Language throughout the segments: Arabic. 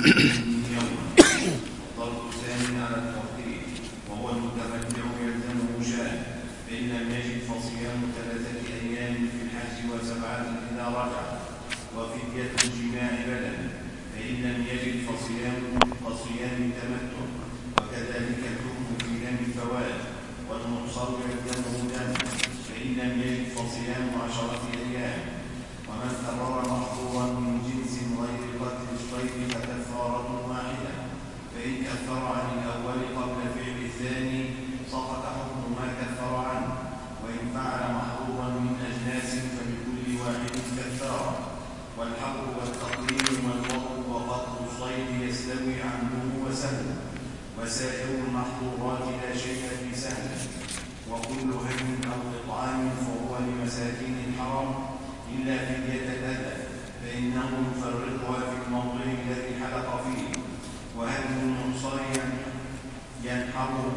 يوما. الضرب الثاني على التوقيت وهو المتمتع يلزمه شاة، فإن لم يجد فصيام 3 أيام في الحج و7 إذا رجع، وفدية جماع بدن، فإن لم يجد فصيام تمتع، وكذلك الحكم في دم الفوات، والمعصر يلزمه دم، فإن لم يجد فصيام 10 أيام. ومن كرر محظورا من جنس غير قتل الصيد فكفارة واحدة، فإن كفر عن الأول قبل فعل الثاني سقط حكم ما كفر عنه، وإن فعل محظورا من أجناس فلكل واحد كفارة. والحق والتقليل والوقت وقتل الصيد يستوي عنه وسهل، وسائر المحظورات لا شيء في سهل. وكل هم أو إطعام فهو لمساكين الحرم إلا فدية الأذى، فإنه يفرقها في الموضع الذي حلق فيه. وهدم المعصر ينحره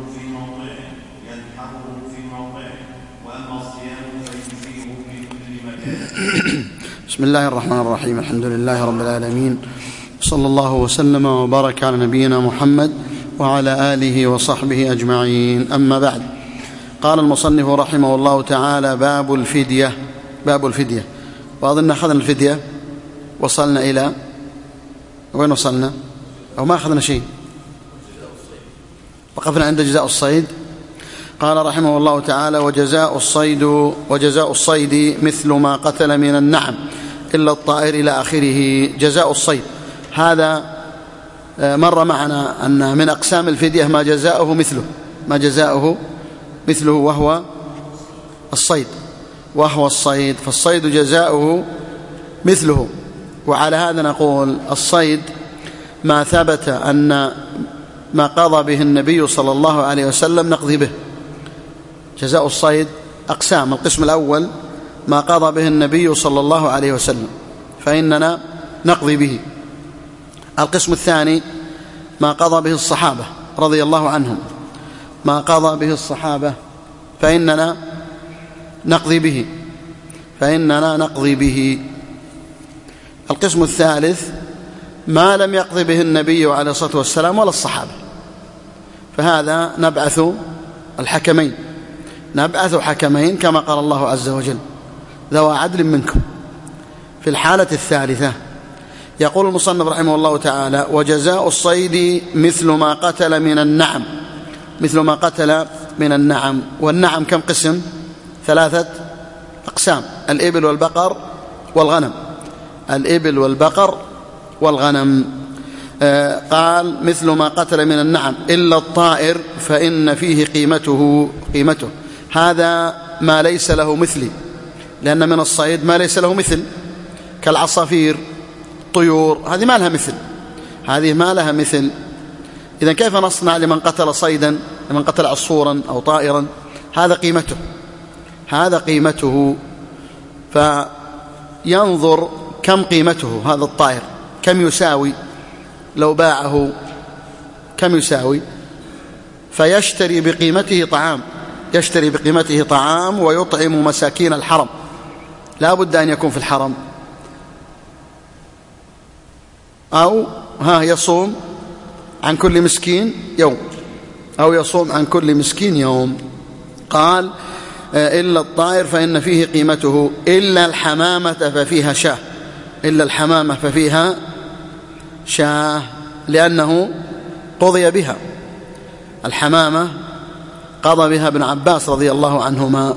في موضعه، وأما الصيام فيجزيه في كل مكان. بسم الله الرحمن الرحيم. الحمد لله رب العالمين، صلى الله وسلم وبارك على نبينا محمد وعلى آله وصحبه أجمعين. أما بعد، قال المصنف رحمه الله تعالى: باب الفدية. وأظن أخذنا الفدية، وصلنا إلى وين وصلنا؟ أو ما أخذنا شيء، وقفنا عند جزاء الصيد. قال رحمه الله تعالى: وجزاء الصيد مثل ما قتل من النعم إلا الطائر إلى آخره. جزاء الصيد هذا مر معنا أن من أقسام الفدية ما جزاؤه مثله وهو الصيد. فالصيد جزاؤه مثله. وعلى هذا نقول: الصيد ما ثبت أن ما قضى به النبي صلى الله عليه وسلم نقضي به. جزاء الصيد أقسام: القسم الأول ما قضى به النبي صلى الله عليه وسلم فإننا نقضي به. القسم الثاني ما قضى به الصحابة رضي الله عنهم، ما قضى به الصحابة فإننا نقضي به. القسم الثالث ما لم يقضي به النبي عليه الصلاة والسلام ولا الصحابة، فهذا نبعث حكمين كما قال الله عز وجل: ذوى عدل منكم. في الحالة الثالثة يقول المصنف رحمه الله تعالى: وجزاء الصيد مثل ما قتل من النعم. والنعم كم قسم؟ 3 أقسام: الإبل والبقر والغنم. قال: مثل ما قتل من النعم إلا الطائر فإن فيه قيمته. هذا ما ليس له مثل، لأن من الصيد ما ليس له مثل، كالعصافير، الطيور، هذه ما لها مثل. إذن كيف نصنع لمن قتل صيدا، لمن قتل عصفورا أو طائرا؟ هذا قيمته. فينظر كم قيمته هذا الطائر، كم يساوي لو باعه، كم يساوي، فيشتري بقيمته طعام ويطعم مساكين الحرم. لا بد أن يكون في الحرم، أو يصوم عن كل مسكين يوم، قال: إلا الطائر فإن فيه قيمته، إلا الحمامة ففيها شاه، لأنه قضي بها. الحمامة قضى بها ابن عباس رضي الله عنهما،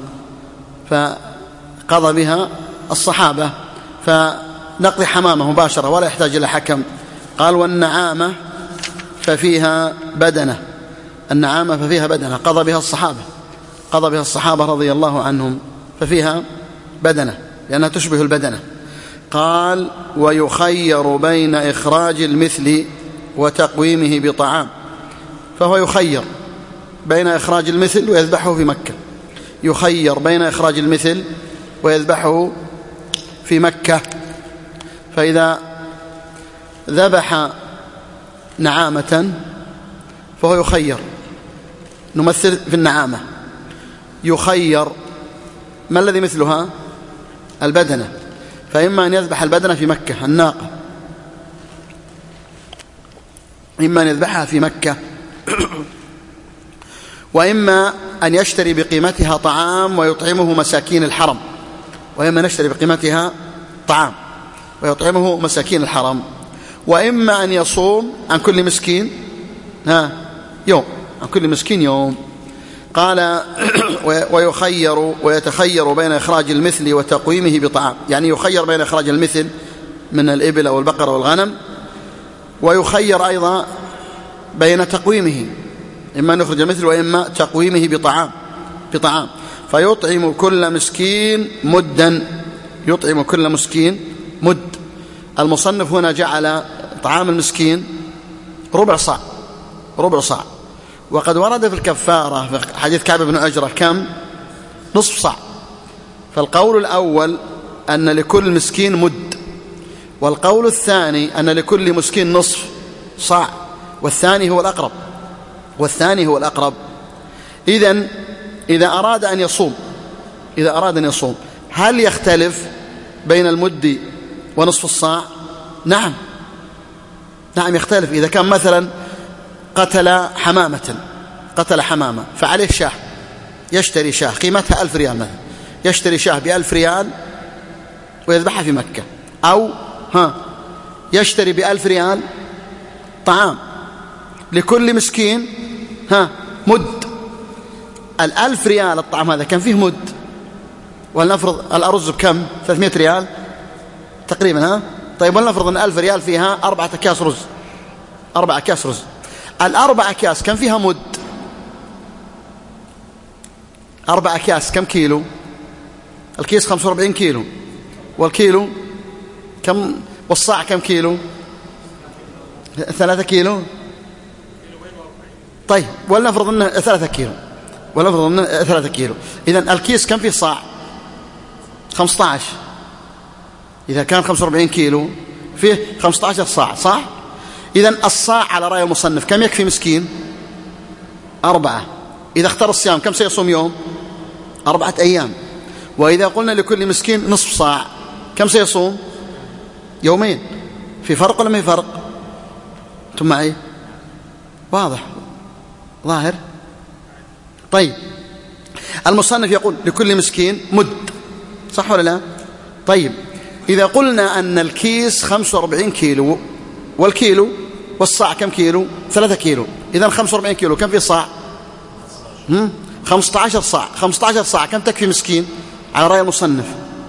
فقضى بها الصحابة، فنقضي حمامة مباشرة ولا يحتاج إلى حكم. قال: والنعامة ففيها بدنة. قضى بها الصحابة رضي الله عنهم، ففيها بدنة لأنها تشبه البدنة. قال: ويخير بين إخراج المثل وتقويمه بطعام. فهو يخير بين إخراج المثل ويذبحه في مكة. فإذا ذبح نعامة فهو يخير. نمثل في النعامة، يخير ما الذي مثلها؟ البدنة. فإما أن يذبح البدنة في مكة، الناقة، إما أن يذبحها في مكة وإما أن يشتري بقيمتها طعام ويطعمه مساكين الحرم، وإما أن يشتري بقيمتها طعام ويطعمه مساكين الحرم، وإما أن يصوم عن كل مسكين يوم، عن كل مسكين يوم. قال ويتخير بين إخراج المثل وتقويمه بطعام، يعني يخير بين إخراج المثل من الإبل أو البقر والغنم، ويخير أيضا بين تقويمه، إما أن يخرج المثل وإما تقويمه بطعام فيطعم كل مسكين مدا، يطعم كل مسكين مد. المصنف هنا جعل طعام المسكين ربع صاع، وقد ورد في الكفارة في حديث كعب بن عجرة كم؟ نصف صاع. فالقول الأول أن لكل مسكين مد، والقول الثاني أن لكل مسكين نصف صاع، والثاني هو الأقرب. إذا أراد أن يصوم هل يختلف بين المد ونصف الصاع؟ نعم يختلف. إذا كان مثلا قتل حمامة فعليه شاه، يشتري شاه قيمتها 1000 ريال مثلا، يشتري شاه ب1000 ريال ويذبحها في مكة، أو يشتري ب1000 ريال طعام لكل مسكين مد. 1000 ريال الطعام هذا كان فيه مد، ولنفرض الأرز بكم؟ 300 ريال تقريبا. طيب ولنفرض أن 1000 ريال فيها 4 أكياس رز، 4 أكياس رز. 4 أكياس كم فيها مد؟ 4 أكياس كم كيلو؟ الكيس 45 كيلو، والكيلو كم؟ والصاع كم كيلو؟ 3 كيلو. طيب ولنفرض أنه 3 كيلو، إذن الكيس كم فيه صاع؟ 15. إذا كان 45 كيلو فيه 15 صاع، صح؟ إذن الصاع على رأي المصنف كم يكفي مسكين؟ 4. إذا اختار الصيام كم سيصوم يوم؟ 4 أيام. وإذا قلنا لكل مسكين نصف صاع كم سيصوم؟ يومين. في فرق ولا ما في فرق؟ أنتم معي؟ واضح ظاهر؟ طيب المصنف يقول لكل مسكين مد، صح ولا لا؟ طيب إذا قلنا أن الكيس 45 كيلو والكيلو والصاع كم كيلو؟ 3 كيلو، إذن 45 كيلو كم في صاع؟ 15 صاع. 15 صاع كم تكفي مسكين على رأي المصنف؟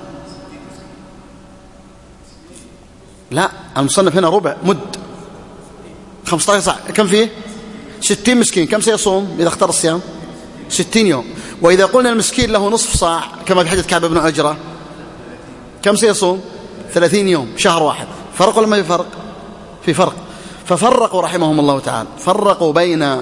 لا، المصنف هنا ربع مد. 15 صاع كم فيه؟ 60 مسكين. كم سيصوم إذا اختار الصيام؟ 60 يوم. وإذا قلنا المسكين له نصف صاع كما في حديث كعب بن عجرة كم سيصوم؟ 30 يوم، شهر واحد. فرق ولا ما في فرق؟ في فرق. ففرقوا رحمهم الله تعالى، فرقوا بين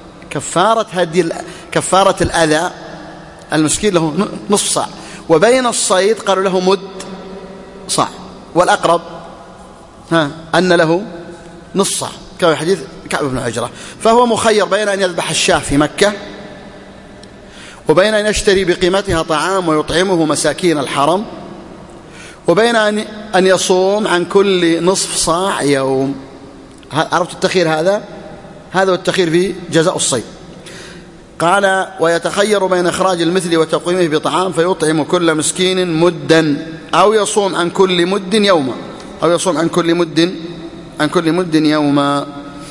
كفارة الأذى المسكين له نصف صاع، وبين الصيد قالوا له مد صاع، والأقرب أن له نصف صاع كما في حديث كعب بن عجرة. فهو مخير بين أن يذبح الشاه في مكة، وبين أن يشتري بقيمتها طعام ويطعمه مساكين الحرم، وبين أن يصوم عن كل نصف صاع يوم. عرفت التخير هذا هو التخير في جزاء الصيد. قال ويتخير بين إخراج المثل وتقويمه بطعام فيطعم كل مسكين مدا، أو يصوم عن كل مد يوما،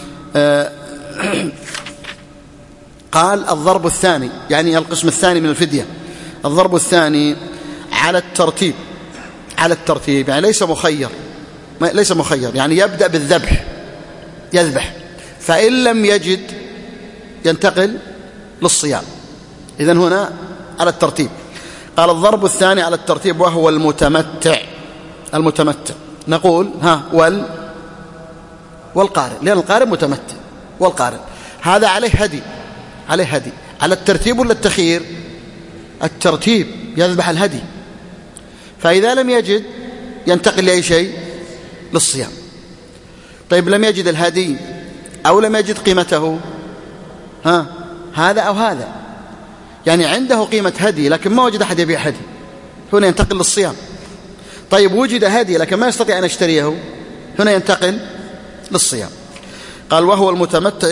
قال الضرب الثاني، يعني القسم الثاني من الفدية، الضرب الثاني على الترتيب، يعني ليس مخير، يعني يبدأ بالذبح، يذبح، فإن لم يجد ينتقل للصيام. إذن هنا على الترتيب. قال الضرب الثاني على الترتيب وهو المتمتع. نقول والقارن، لأن القارن متمتع، والقارن هذا عليه هدي على الترتيب ولا التخيير؟ الترتيب، يذبح الهدي. فإذا لم يجد ينتقل لأي شيء؟ للصيام. طيب لم يجد الهدي أو لم يجد قيمته، هذا أو هذا، يعني عنده قيمة هدي لكن ما وجد أحد يبيع هدي، هنا ينتقل للصيام. طيب وجد هدي لكن ما يستطيع أن يشتريه، هنا ينتقل للصيام. قال وهو المتمتع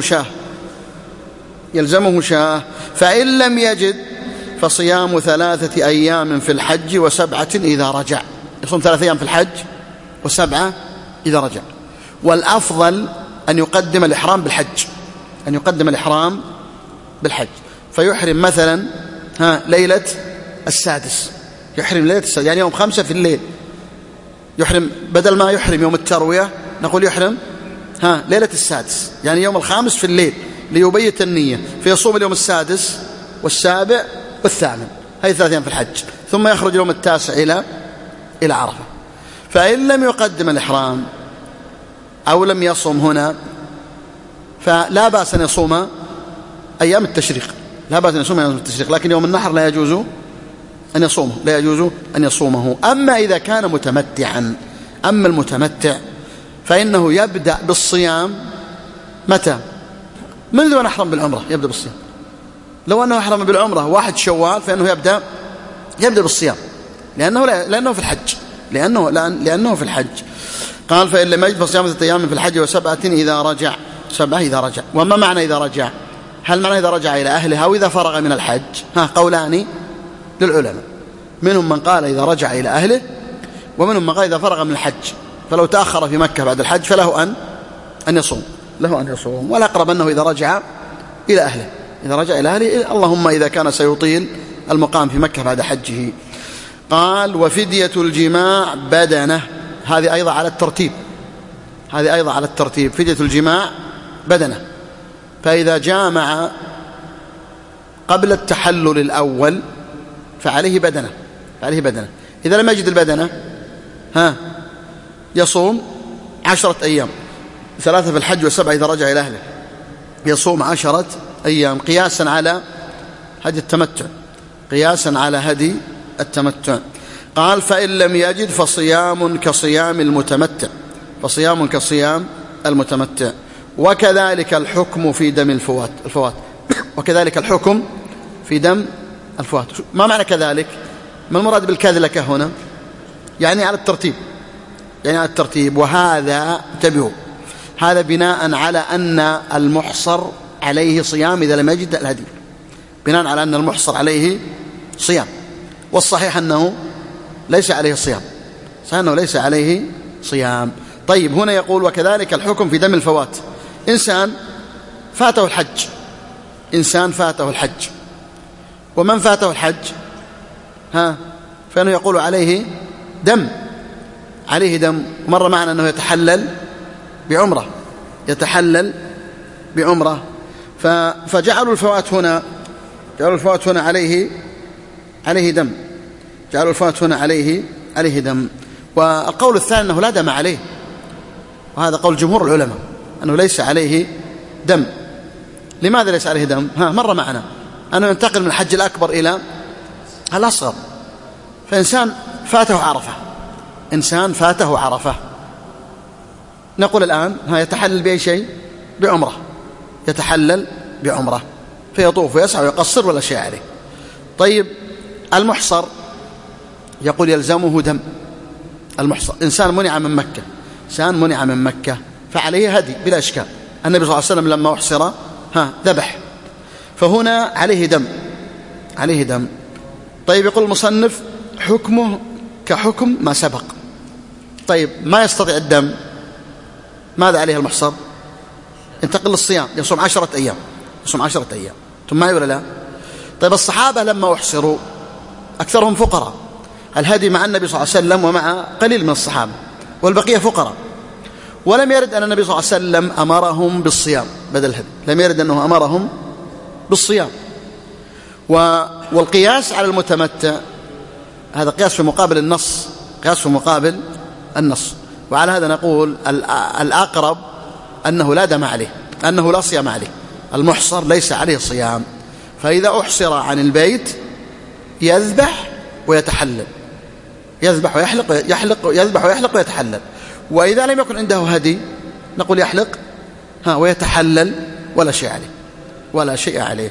يلزمه شاه فإن لم يجد فصيام 3 أيام في الحج و7 إذا رجع. يصوم 3 أيام في الحج و7 إذا رجع. والأفضل أن يقدم الإحرام بالحج، فيحرم مثلا ليلة السادس، يعني يوم 5 في الليل، يحرم بدل ما يحرم يوم التروية نقول يحرم ليلة السادس، يعني يوم 5 في الليل ليبيت النية، فيصوم اليوم السادس والسابع والثامن، هذه 3 أيام في الحج، ثم يخرج يوم 9 إلى عرفة. فإن لم يقدم الإحرام أو لم يصم هنا فلا بأس أن يصوم أيام التشريق، لكن يوم النحر لا يجوز أن يصومه. أما إذا كان متمتعا، أما المتمتع فإنه يبدأ بالصيام متى؟ منذ أن أحرم بالعمرة يبدأ بالصيام. لو أنه أحرم بالعمرة 1 شوال فإنه يبدأ بالصيام، لأنه في الحج، لأنه في الحج. قال فإن لم يجد فصيام 3 أيام في الحج و7 إذا رجع. 7 إذا رجع. وما معنى إذا رجع؟ هل معنى إذا رجع إلى أهلها أو إذا فرغ من الحج؟ قولان للعلماء، منهم من قال إذا رجع إلى أهله، ومنهم من قال إذا فرغ من الحج، فلو تأخر في مكة بعد الحج فله أن يصوم. والأقرب أنه إذا رجع إلى أهله، اللهم إذا كان سيطيل المقام في مكة بعد حجه. قال وفدية الجماع بدنه، هذه أيضا على الترتيب، فدية الجماع بدنه. فإذا جامع قبل التحلل الأول فعليه بدنه. إذا لم يجد البدنة يصوم 10 أيام، 3 في الحج و7 إذا رجع إلى أهله، يصوم 10 أيام قياسا على هدي التمتع. قال فإن لم يجد فصيام كصيام المتمتع. وكذلك الحكم في دم الفوات. ما معنى كذلك؟ ما المراد بالكذلك هنا؟ يعني على الترتيب. وهذا انتبهوا، هذا بناء على أن المحصر عليه صيام إذا لم يجد الهدي، بناء على أن المحصر عليه صيام، والصحيح أنه ليس عليه صيام. طيب هنا يقول وكذلك الحكم في دم الفوات. إنسان فاته الحج، ومن فاته الحج فإنه يقول عليه دم. مر معنا أنه يتحلل بعمرة، فجعلوا الفوات هنا عليه دم. والقول الثاني أنه لا دم عليه، وهذا قول جمهور العلماء أنه ليس عليه دم. لماذا ليس عليه دم؟ مر معنا أنه ينتقل من الحج الأكبر إلى الأصغر. فإنسان فاته عرفة، نقول الآن يتحلل بأي شيء؟ بعمرة، فيطوف ويسعى ويقصر ولا شيء عليه. طيب المحصر يقول يلزمه دم. المحصر إنسان منع من مكة فعليه هدي بلا إشكال. النبي صلى الله عليه وسلم لما أحصر ذبح، فهنا عليه دم. طيب يقول المصنف حكمه كحكم ما سبق. طيب ما يستطيع الدم، ماذا عليه المحصر؟ ينتقل للصيام، يصوم 10 أيام. ثم معي ولا لا؟ طيب الصحابة لما أحصروا أكثرهم فقراء، الهدي مع النبي صلى الله عليه وسلم ومع قليل من الصحابة، والبقية فقراء، ولم يرد أن النبي صلى الله عليه وسلم أمرهم بالصيام بدل الهدي، لم يرد أنه أمرهم بالصيام. والقياس على المتمتع هذا قياس في مقابل النص، وعلى هذا نقول الأقرب أنه لا دم عليه، أنه لا صيام عليه. المحصر ليس عليه صيام، فإذا أحصر عن البيت يذبح ويتحلل، يذبح ويحلق ويتحلل. وإذا لم يكن عنده هدي نقول يحلق ويتحلل ولا شيء عليه.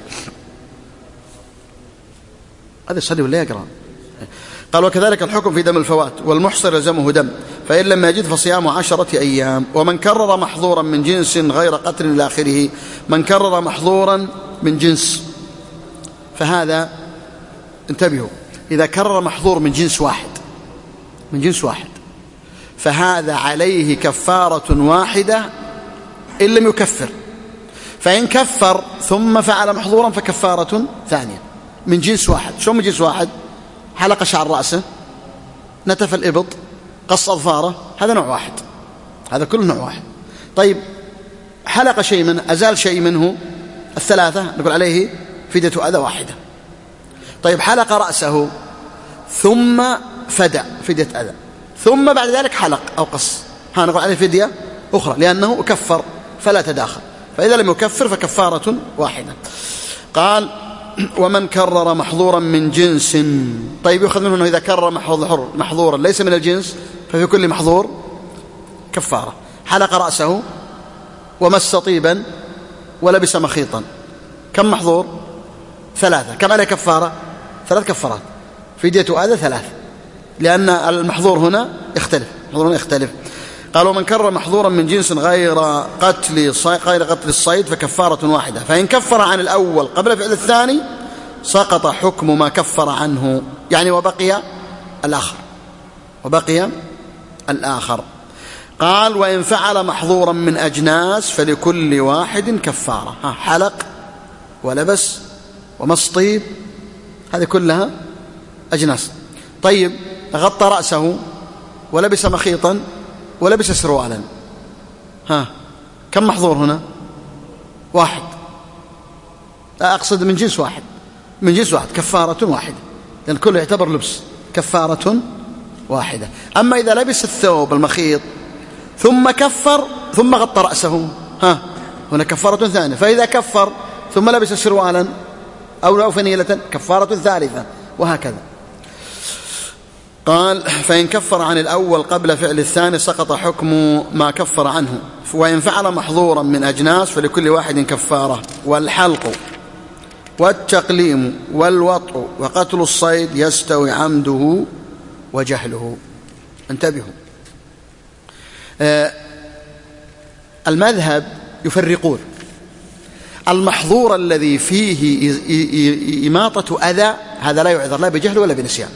هذا يصلي ولا يقرأ؟ قال وكذلك الحكم في دم الفوات، والمحصر يلزمه دم. فإن لم يجد فصيام 10 أيام. ومن كرر محظورا من جنس غير قتل إلى آخره. من كرر محظورا من جنس، فهذا انتبهوا، إذا كرر محظور من جنس واحد فهذا عليه كفارة واحدة إن لم يكفر. فإن كفر ثم فعل محظورا فكفارة ثانية من جنس واحد. شو من جنس واحد؟ حلق شعر رأسه، نتف الإبط، قص أظفاره، هذا نوع واحد، هذا كله نوع واحد. طيب حلق شيء منه، أزال شيء منه، الثلاثة نقول عليه فدية أذى واحدة. طيب حلق رأسه ثم فدى، فدية أذى، ثم بعد ذلك حلق أو قص، نقول عليه فدية أخرى لأنه كفر فلا تداخل. فإذا لم يكفر فكفارة واحدة. قال ومن كرر محظورا من جنس. طيب يؤخذ منه أنه إذا كرر محظورا ليس من الجنس ففي كل محظور كفارة. حلق رأسه ومس طيبا ولبس مخيطا، كم محظور؟ 3. كم عليه كفارة؟ 3 كفارات. فدية أذى 3 لأن المحظور هنا يختلف. قالوا من كرر محظورا من جنس غير قتل الصيد فكفارة واحدة. فإن كفر عن الأول قبل فعل الثاني سقط حكم ما كفر عنه، يعني وبقي الآخر. قال وإن فعل محظورا من أجناس فلكل واحد كفارة. حلق ولبس ومس طيب، هذه كلها أجناس. طيب غطى رأسه ولبس مخيطا ولبس سروالا، كم محظور هنا؟ 1. لا أقصد من جنس واحد كفارة واحدة، لأن كله يعتبر لبس، كفارة واحدة. أما إذا لبس الثوب المخيط ثم كفر ثم غطى رأسه، هنا كفارة ثانية. فإذا كفر ثم لبس سروالا أو فنيلة كفارة ثالثة، وهكذا. قال فإن كفر عن الأول قبل فعل الثاني سقط حكم ما كفر عنه. وإن فعل محظورا من أجناس فلكل واحد كفارة. والحلق والتقليم والوطء وقتل الصيد يستوي عمده وجهله. انتبهوا، المذهب يفرقون. المحظور الذي فيه إماطة أذى هذا لا يعذر لا بجهل ولا بنسيان.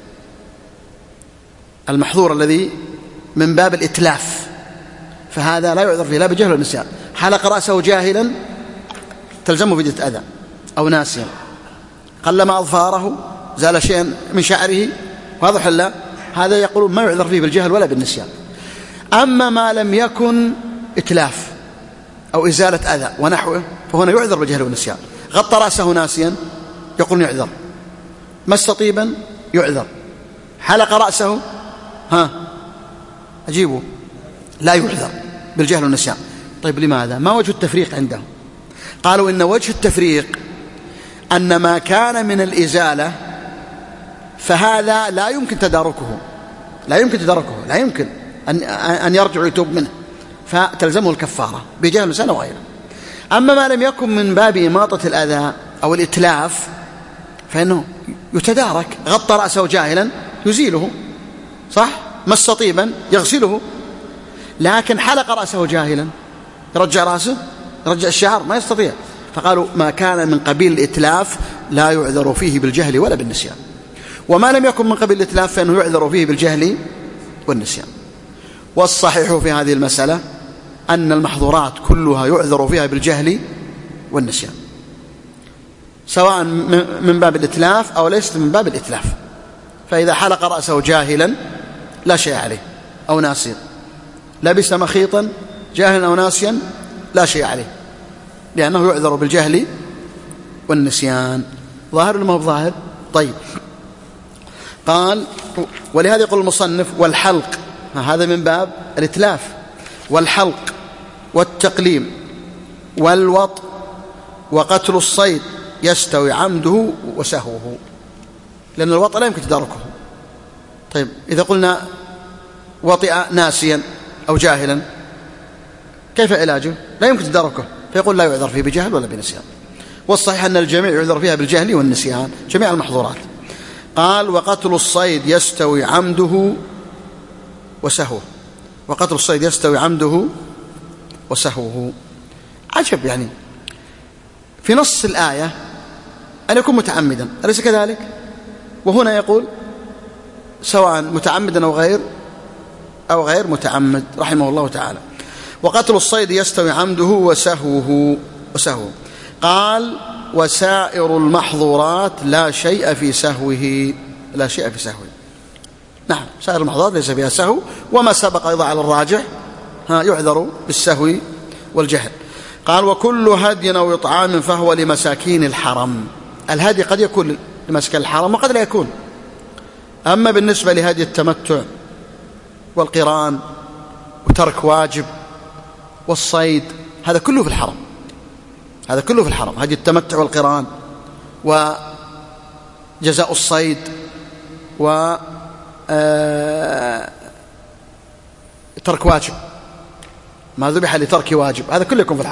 المحظور الذي من باب الإتلاف فهذا لا يعذر فيه لا بجهل ولا نسيان. حلق رأسه جاهلا تلزمه فدية أذى أو ناسيا. قلم أظفاره، زال شيئا من شعره، واضح لا؟ هذا يقولون ما يعذر فيه بالجهل ولا بالنسيان. أما ما لم يكن إتلاف أو إزالة أذى ونحوه فهنا يعذر بالجهل والنسيان. غطى رأسه ناسيا يقولون يعذر، مس طيبا يعذر، حلق رأسه أجيبه لا يعذر بالجهل والنسيان. طيب لماذا؟ ما وجه التفريق عندهم؟ قالوا إن وجه التفريق أن ما كان من الإزالة فهذا لا يمكن تداركه، لا يمكن أن يرجع ويتوب منه، فتلزمه الكفارة بجهل والنسيان وغيره. أما ما لم يكن من باب إماطة الأذى أو الإتلاف فإنه يتدارك. غطى رأسه جاهلا يزيله، صح؟ مس طيبا يغسله. لكن حلق رأسه جاهلا يرجع رأسه، يرجع الشعر، ما يستطيع. فقالوا ما كان من قبيل الإتلاف لا يعذر فيه بالجهل ولا بالنسيان، وما لم يكن من قبيل الإتلاف فإنه يعذر فيه بالجهل والنسيان. والصحيح في هذه المسألة أن المحظورات كلها يعذر فيها بالجهل والنسيان، سواء من باب الإتلاف أو ليست من باب الإتلاف. فإذا حلق رأسه جاهلا لا شيء عليه أو ناسيا، لبس مخيطا جاهلا أو ناسيا لا شيء عليه، لأنه يعذر بالجهل والنسيان. ظاهر ولا ما هو ظاهر؟ طيب. قال ولهذا يقول المصنف والحلق، هذا من باب الإتلاف. والحلق والتقليم والوط وقتل الصيد يستوي عمده وسهوه، لأن الوطء لا يمكن تداركه. طيب إذا قلنا وطئ ناسيا أو جاهلا كيف علاجه؟ لا يمكن تداركه، فيقول لا يعذر فيه بجهل ولا بنسيان. والصحيح أن الجميع يعذر فيها بالجهل والنسيان، جميع المحظورات. قال وقتل الصيد يستوي عمده وسهوه. وقتل الصيد يستوي عمده وسهوه. عجب، يعني في نص الآية أن يكون متعمدا، أليس كذلك؟ وهنا يقول سواء متعمدا أو غير متعمد، رحمه الله تعالى. وقتل الصيد يستوي عمده وسهوه. قال وسائر المحظورات لا شيء في سهوه. نعم، سائر المحظورات ليس فيها سهو، وما سبق أيضا على الراجح يعذر بالسهو والجهل. قال وكل هدي أو إطعام فهو لمساكين الحرم. الهدي قد يكون لمساكين الحرم وقد لا يكون. أما بالنسبة لهدي التمتع والقران وترك واجب والصيد، هذا كله في الحرم. هدي التمتع والقران وجزاء الصيد وترك واجب، ما ذبح لترك واجب، هذا كله يكون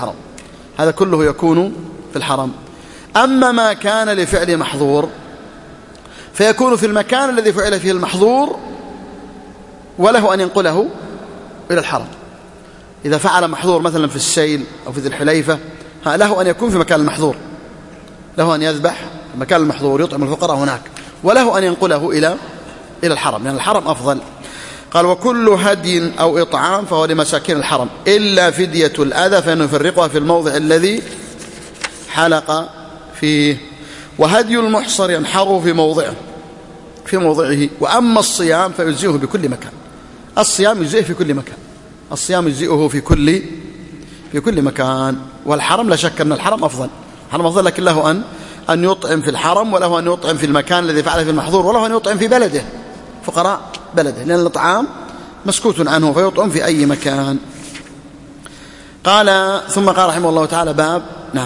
في الحرم. أما ما كان لفعل محظور فيكون في المكان الذي فعل فيه المحظور، وله أن ينقله إلى الحرم. إذا فعل محظور مثلا في السيل أو في ذي الحليفة، له أن يكون في مكان المحظور، له أن يذبح في مكان المحظور يطعم الفقراء هناك، وله أن ينقله إلى الحرم، لأن الحرم أفضل. قال وكل هدي أو إطعام فهو لمساكين الحرم إلا فدية الأذى فإنه يفرقها في الموضع الذي حلق فيه. وهدي المحصر ينحره في موضعه. وأما الصيام فيجزئه بكل مكان. الصيام يجزئه في كل مكان. والحرم لا شك أن الحرم أفضل، لكن له أن يطعم في الحرم، وله أن يطعم في المكان الذي فعل في المحظور، وله أن يطعم في بلده فقراء بلده، لأن الإطعام مسكوت عنه، فيطعم في أي مكان. ثم قال رحمه الله تعالى باب. نعم.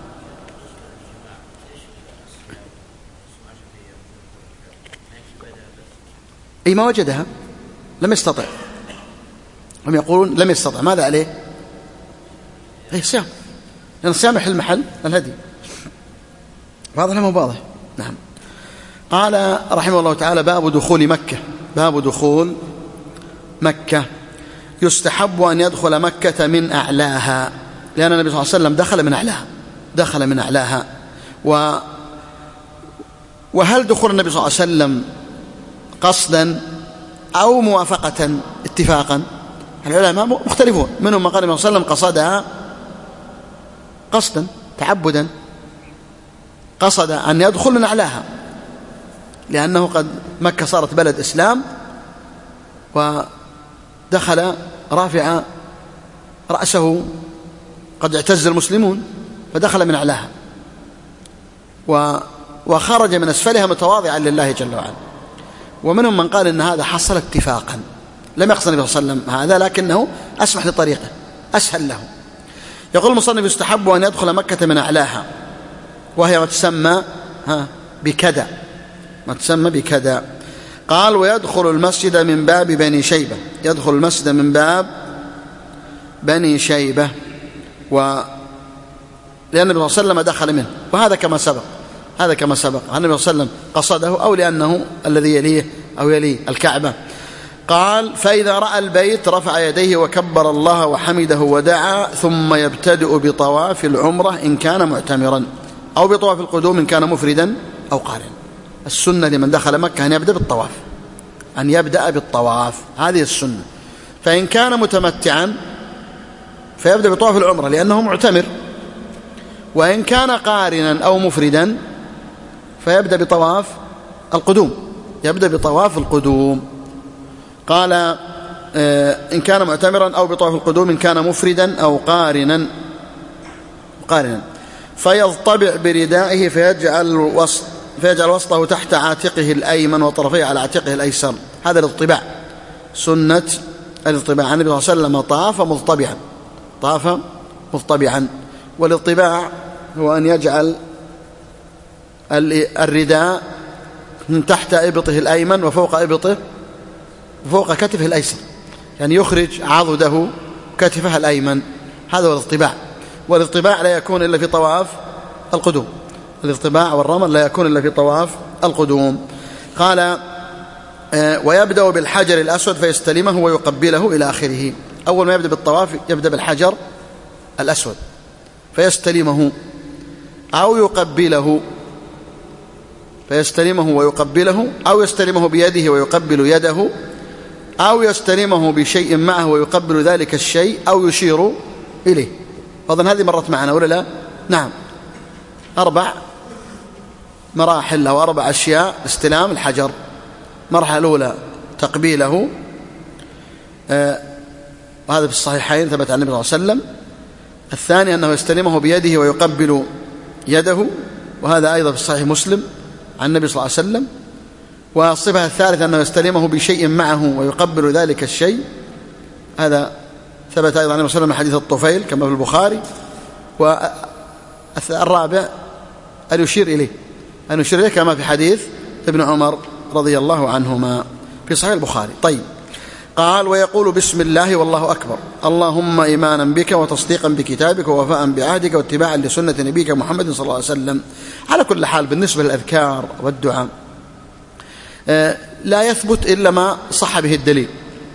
أي ما وجدها لم يستطع، هم يقولون لم يستطع، ماذا عليه؟ صيام، لأن الصيام يحل محل الهدي. واضح لما واضح. نعم. قال رحمه الله تعالى باب دخول مكة. يستحب أن يدخل مكة من أعلاها، لأن النبي صلى الله عليه وسلم دخل من أعلاها. وهل دخول النبي صلى الله عليه وسلم قصدا أو موافقة اتفاقا؟ العلماء مختلفون، منهم من قال النبي صلى الله عليه وسلم قصدها قصدا تعبدا، قصد أن يدخل من أعلاها، لأنه قد مكة صارت بلد إسلام، ودخل رافع رأسه، قد اعتز المسلمون فدخل من أعلاها، وخرج من أسفلها متواضعا لله جل وعلا. ومنهم من قال إن هذا حصل اتفاقا، لم يقصد النبي صلى الله عليه وسلم هذا، لكنه أسمح لطريقه أسهل له. يقول المصنف يستحب أن يدخل مكة من أعلاها، وهي ما تسمى بكذا. قال ويدخل المسجد من باب بني شيبة، لأن النبي صلى الله عليه وسلم دخل منه، وهذا كما سبق النبي صلى الله عليه وسلم قصده، أو لأنه الذي يليه أو يليه الكعبة. قال فإذا رأى البيت رفع يديه وكبر الله وحمده ودعا، ثم يبتدئ بطواف العمرة إن كان معتمرا، أو بطواف القدوم إن كان مفردا أو قارنا. السنة لمن دخل مكة أن يبدأ بالطواف، هذه السنة. فإن كان متمتعا فيبدأ بطواف العمرة لأنه معتمر، وإن كان قارنا أو مفردا فيبدأ بطواف القدوم. قال إن كان معتمرا أو بطواف القدوم إن كان مفردا أو قارنا، فيضطبع بردائه فيجعل وسطه تحت عاتقه الأيمن وطرفيه على عاتقه الأيسر. هذا الاضطباع، سنة الاضطباع. النبي صلى الله عليه وسلم طاف مضطبعا. والاضطباع هو أن يجعل الرداء من تحت إبطه الأيمن وفوق كتفه الأيسر، يعني يخرج عضده كتفه الأيمن، هذا هو الاضطباع. والاضطباع لا يكون إلا في طواف القدوم، الاضطباع والرمل لا يكون إلا في طواف القدوم. قال ويبدأ بالحجر الأسود فيستلمه ويقبله إلى آخره. أول ما يبدأ بالطواف يبدأ بالحجر الأسود فيستلمه أو يقبله، فيستلمه ويقبله، أو يستلمه بيده ويقبل يده، أو يستلمه بشيء معه ويقبل ذلك الشيء، أو يشير إليه. أظن هذه مرت معنا ولا لا؟ نعم، 4 مراحل أو 4 أشياء استلام الحجر. المرحلة الأولى تقبيله، وهذا في الصحيحين ثبت عن النبي صلى الله عليه وسلم. الثاني أنه يستلمه بيده ويقبل يده، وهذا أيضا في الصحيح مسلم عن النبي صلى الله عليه وسلم. والصفة الثالثة أنه يستلمه بشيء معه ويقبل ذلك الشيء، هذا ثبت أيضا عن النبي صلى الله عليه وسلم من حديث الطفيل كما في البخاري. والرابع أن يشير إليه كما في حديث ابن عمر رضي الله عنهما في صحيح البخاري. طيب، قال: ويقول بسم الله والله أكبر، اللهم إيمانا بك وتصديقا بكتابك ووفاء بعهدك واتباعا لسنة نبيك محمد صلى الله عليه وسلم. على كل حال بالنسبة للأذكار والدعاء لا يثبت إلا ما صح به الدليل،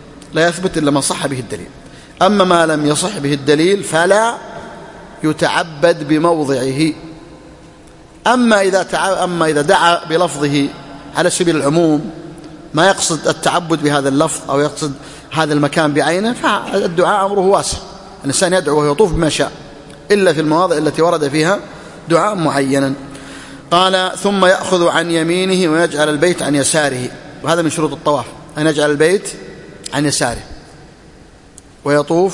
أما ما لم يصح به الدليل فلا يتعبد بموضعه. أما إذا دعا بلفظه على سبيل العموم ما يقصد التعبد بهذا اللفظ أو يقصد هذا المكان بعينه، فالدعاء أمره واسع، الإنسان يدعو ويطوف بما شاء، إلا في المواضع التي ورد فيها دعاء معينا. قال: ثم يأخذ عن يمينه ويجعل البيت عن يساره، وهذا من شروط الطواف أن يجعل البيت عن يساره ويطوف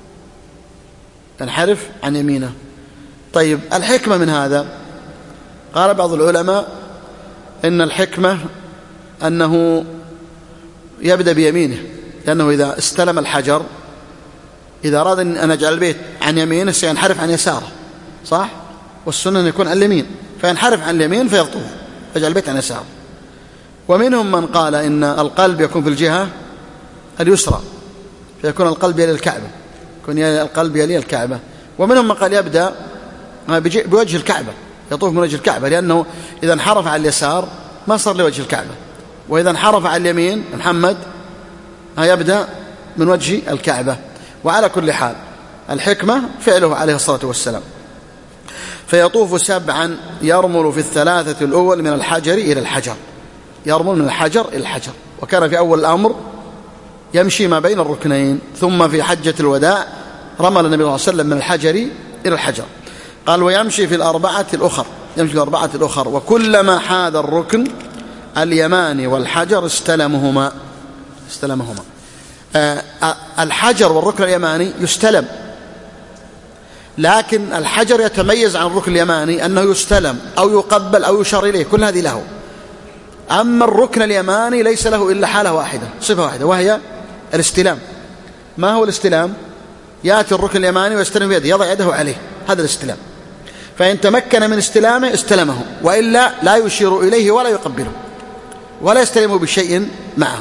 ينحرف عن يمينه. طيب، الحكمة من هذا، قال بعض العلماء إن الحكمة أنه يبدأ بيمينه، لأنه إذا استلم الحجر إذا أراد أن يجعل البيت عن يمينه سينحرف عن يساره، صح؟ والسنة أن يكون عن اليمين، فينحرف عن اليمين فيطوف يجعل البيت عن يساره. ومنهم من قال إن القلب يكون في الجهة اليسرى فيكون القلب يلي الكعبة، يكون القلب يلي الكعبة. ومنهم من قال يبدأ بوجه الكعبة، يطوف من وجه الكعبة، لأنه إذا انحرف على اليسار ما صار لوجه الكعبة، وإذا انحرف على اليمين محمد يبدأ من وجه الكعبة. وعلى كل حال الحكمة فعله عليه الصلاة والسلام. فيطوف 7 يرمل في 3 الأول من الحجر إلى الحجر، يرمل من الحجر إلى الحجر. وكان في أول الأمر يمشي ما بين الركنين، ثم في حجة الوداع رمل النبي صلى الله عليه وسلم من الحجر إلى الحجر. قال: ويمشي في 4 الأخر، يمشي في 4 الأخر، وكلما حاذ الركن اليماني والحجر استلمهما. الحجر والركن اليماني يستلم، لكن الحجر يتميز عن الركن اليماني أنه يستلم أو يقبل أو يشار إليه، كل هذه له. أما الركن اليماني ليس له إلا حالة واحدة، صفة واحدة، وهي الاستلام. ما هو الاستلام؟ يأتي الركن اليماني ويستلم بيده، يضع يده عليه، هذا الاستلام. فإن تمكن من استلامه استلمه، وإلا لا يشير إليه ولا يقبله ولا يستلمه بشيء معه.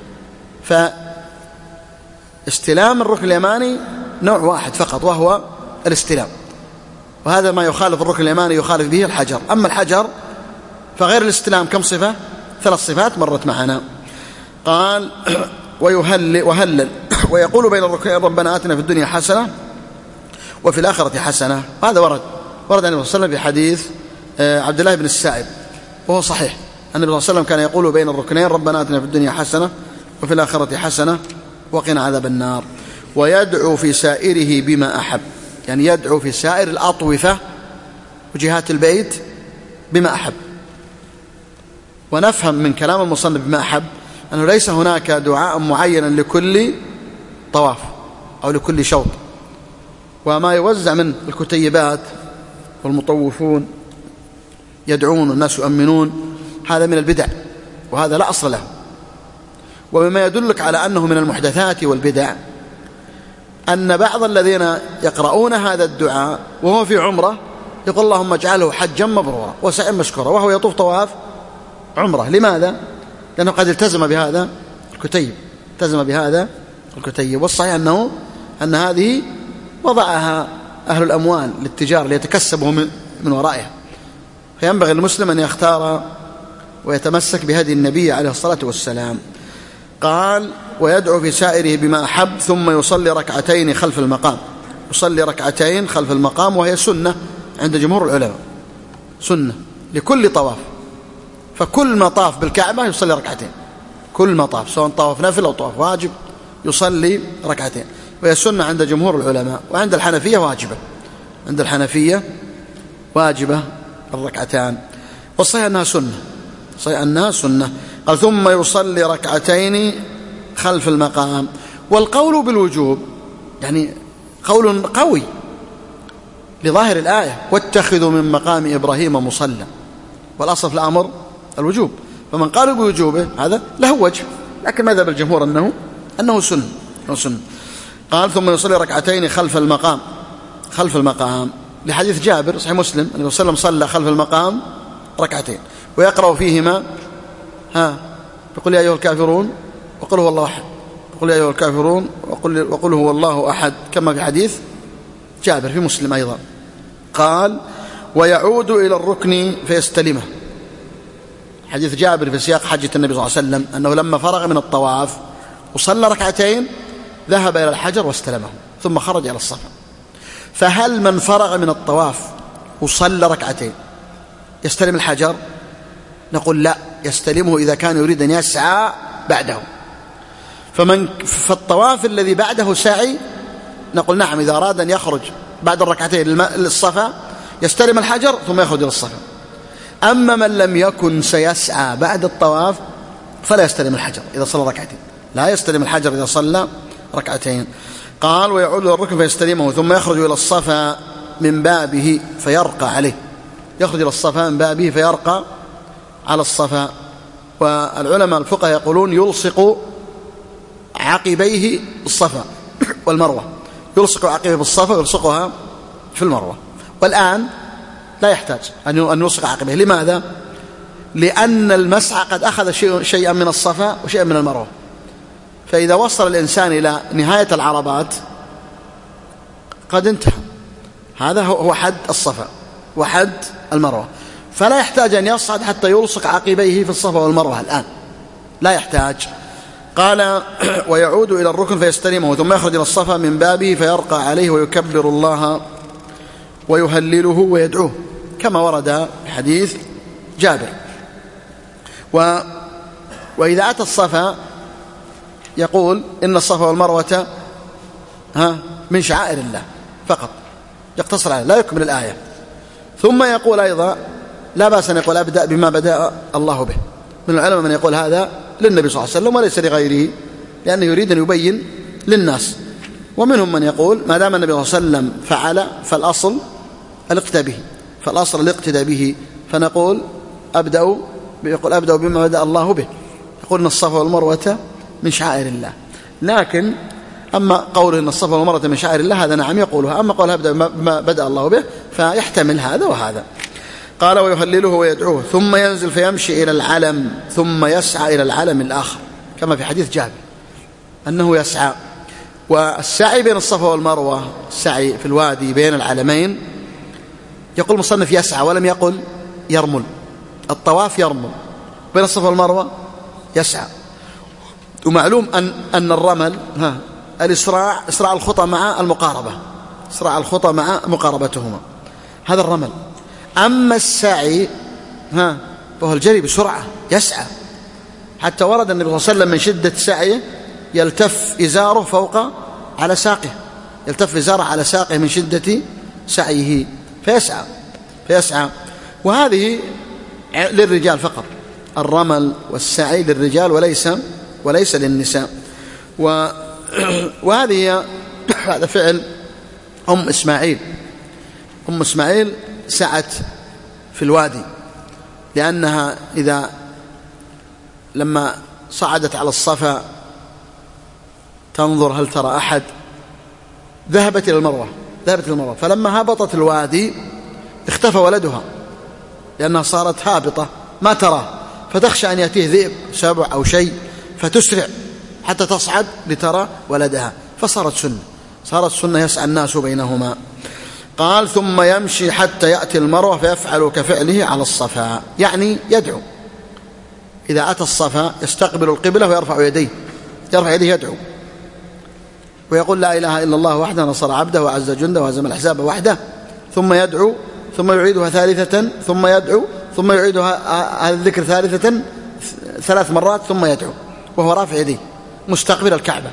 فاستلام الركن اليماني نوع واحد فقط، وهو الاستلام، وهذا ما يخالف الركن اليماني يخالف به الحجر. أما الحجر فغير الاستلام كم صفة؟ 3 صفات مرت معنا. قال: وهلل ويقول بين الركنين ربنا آتنا في الدنيا حسنة وفي الآخرة حسنة. هذا ورد عن النبي صلى الله عليه وسلم في حديث عبد الله بن السائب، وهو صحيح. النبي صلى الله عليه وسلم كان يقول بين الركنين ربنا آتنا في الدنيا حسنة وفي الآخرة حسنة وقنا عذاب النار. ويدعو في سائره بما أحب، يعني يدعو في سائر الأطوفة وجهات البيت بما أحب. ونفهم من كلام المصنف بما أحب أنه ليس هناك دعاء معين لكل طواف أو لكل شوط. وما يوزع من الكتيبات والمطوفون يدعون والناس يؤمنون، هذا من البدع، وهذا لا أصل له. ومما يدلك على أنه من المحدثات والبدع أن بعض الذين يقرؤون هذا الدعاء وهو في عمره يقول اللهم اجعله حجا مبرورا وسعيا مشكورا، وهو يطوف طواف عمره. لماذا؟ لأنه قد التزم بهذا الكتيب. والصحيح أن هذه وضعها أهل الأموال للتجار ليتكسبوا من ورائها. فينبغي المسلم أن يختار ويتمسك بهدي النبي عليه الصلاة والسلام. قال ويدعو في سائره بما أحب ثم يصلي ركعتين خلف المقام. يصلي ركعتين خلف المقام وهي سنة عند جمهور العلماء، سنة لكل طواف، فكل ما طاف بالكعبة يصلي ركعتين، كل ما طاف سواء طواف نافل أو طواف واجب يصلي ركعتين، وهي سنة عند جمهور العلماء. وعند الحنفية واجبة، عند الحنفية واجبة الركعتان، والصحيح أنها سنة، صحيح أنها سنة. قال ثم يصلي ركعتين خلف المقام. والقول بالوجوب يعني قول قوي لظاهر الآية واتخذوا من مقام إبراهيم مصلى، والأصل في الأمر الوجوب، فمن قال بوجوبه هذا له وجه، لكن مذهب الجمهور أنه سنة. قال ثم يصلي ركعتين خلف المقام، خلف المقام لحديث جابر صحيح مسلم أن النبي صلى الله عليه وسلم صلى خلف المقام ركعتين ويقرأ فيهما يقول يا أيها الكافرون وقل هو الله أحد، وقل يا أيها الكافرون وقل هو الله أحد، كما في حديث جابر في مسلم أيضا. قال ويعود إلى الركن فيستلمه، حديث جابر في سياق حجة النبي صلى الله عليه وسلم أنه لما فرغ من الطواف وصلى ركعتين ذهب إلى الحجر واستلمه ثم خرج إلى الصفا. فهل من فرغ من الطواف وصلى ركعتين يستلم الحجر؟ نقول لا، يستلمه إذا كان يريد أن يسعى بعده. فالطواف الذي بعده سعي نقول نعم، إذا أراد أن يخرج بعد الركعتين للصفا يستلم الحجر ثم يخرج إلى الصفا. أما من لم يكن سيسعى بعد الطواف فلا يستلم الحجر إذا صلى ركعتين، لا يستلم الحجر إذا صلى ركعتين. قال ويعود إلى الركن فيستلمه ثم يخرج إلى الصفا من بابه فيرقى عليه، يخرج إلى الصفا من بابه فيرقى على الصفا. والعلماء الفقهاء يقولون يلصق عقبيه الصفا والمروة، يلصق عقبيه بالصفا ويلصقها في المروة. والآن لا يحتاج أن يلصق عقبيه. لماذا؟ لأن المسعى قد أخذ شيئا من الصفا وشيئا من المروة، فإذا وصل الإنسان إلى نهاية العربات قد انتهى، هذا هو حد الصفا وحد المروة، فلا يحتاج أن يصعد حتى يلصق عقبيه في الصفا والمروة الآن، لا يحتاج. قال ويعود إلى الركن فيستلمه ثم يخرج إلى الصفا من بابه فيرقى عليه ويكبر الله ويهلله ويدعوه كما ورد في حديث جابر. وإذا أتى الصفا يقول إن الصفا والمروة من شعائر الله فقط، يقتصر عليه لا يكمل الآية. ثم يقول أيضا لا بأس أن يقول أبدأ بما بدأ الله به. من العلماء من يقول هذا للنبي صلى الله عليه وسلم وليس لغيره، لأنه يريد أن يبين للناس. ومنهم من يقول ما دام النبي صلى الله عليه وسلم فعل فالأصل الاقتداء به، فالأصل الاقتداء به، فنقول أبدأ بما بدأ الله به، يقول إن الصفا والمروة من شعائر الله. لكن أما قوله إن الصفا والمروة من شعائر الله هذا نعم يقولها، أما قول أبدأ بما بدأ الله به فيحتمل هذا وهذا. قال ويهلله ويدعوه ثم ينزل فيمشي إلى العلم ثم يسعى إلى العلم الآخر كما في حديث جابر أنه يسعى. والسعي بين الصفا والمروة، السعي في الوادي بين العلمين، يقول مصنف يسعى ولم يقل يرمل. الطواف يرمل، بين الصفا والمروة يسعى. ومعلوم أن الرمل إسراع الخطى مع المقاربة، إسراع الخطى مع مقاربتهما، هذا الرمل. أما السعي فهو الجري بسرعة، يسعى، حتى ورد النبي صلى الله عليه وسلم من شدة سعيه يلتف إزاره فوق على ساقه، يلتف إزاره على ساقه من شدة سعيه، فيسعى. وهذه للرجال فقط، الرمل والسعي للرجال وليس للنساء. وهذه هذا فعل أم إسماعيل سعت في الوادي، لأنها لما صعدت على الصفا تنظر هل ترى أحد، ذهبت إلى المروة، فلما هبطت الوادي اختفى ولدها لأنها صارت هابطة ما تراه، فتخشى أن يأتيه ذئب سبع أو شيء فتسرع حتى تصعد لترى ولدها، فصارت سنة يسعى الناس بينهما. قال ثم يمشي حتى يأتي المروة فيفعل كفعله على الصفا، يعني إذا أتى الصفا يستقبل القبلة ويرفع يديه يدعو ويقول لا إله إلا الله وحده نصر عبده وعز جنده وهزم الأحزاب وحده، ثم يدعو ثم يعيدها ثالثة ثم يدعو ثم يعيدها هذا الذكر ثالثة 3 مرات ثم يدعو وهو رافع يديه مستقبل الكعبة،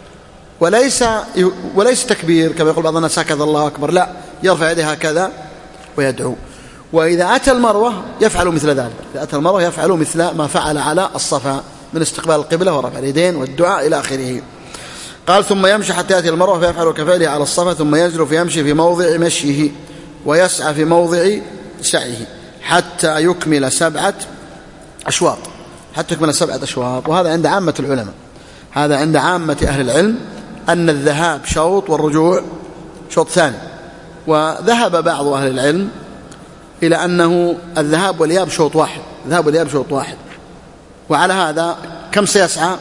وليس تكبير كما يقول بعض الناس هكذا الله أكبر، لا، يرفع يديه هكذا ويدعو. وإذا أتى المروة يفعل مثل ذلك، إذا أتى المروة يفعل مثل ما فعل على الصفا من استقبال القبلة ورفع اليدين والدعاء إلى آخره. قال ثم يمشي حتى يأتي المروة فيفعل كفعله على الصفا، ثم ينزل فيمشي في موضع مشيه ويسعى في موضع سعيه حتى يكمل 7 أشواط، وهذا عند عامة العلماء، هذا عند عامة أهل العلم، أن الذهاب شوط والرجوع شوط ثاني. وذهب بعض أهل العلم إلى أنه الذهاب والإياب شوط واحد، وعلى هذا كم سيسعى؟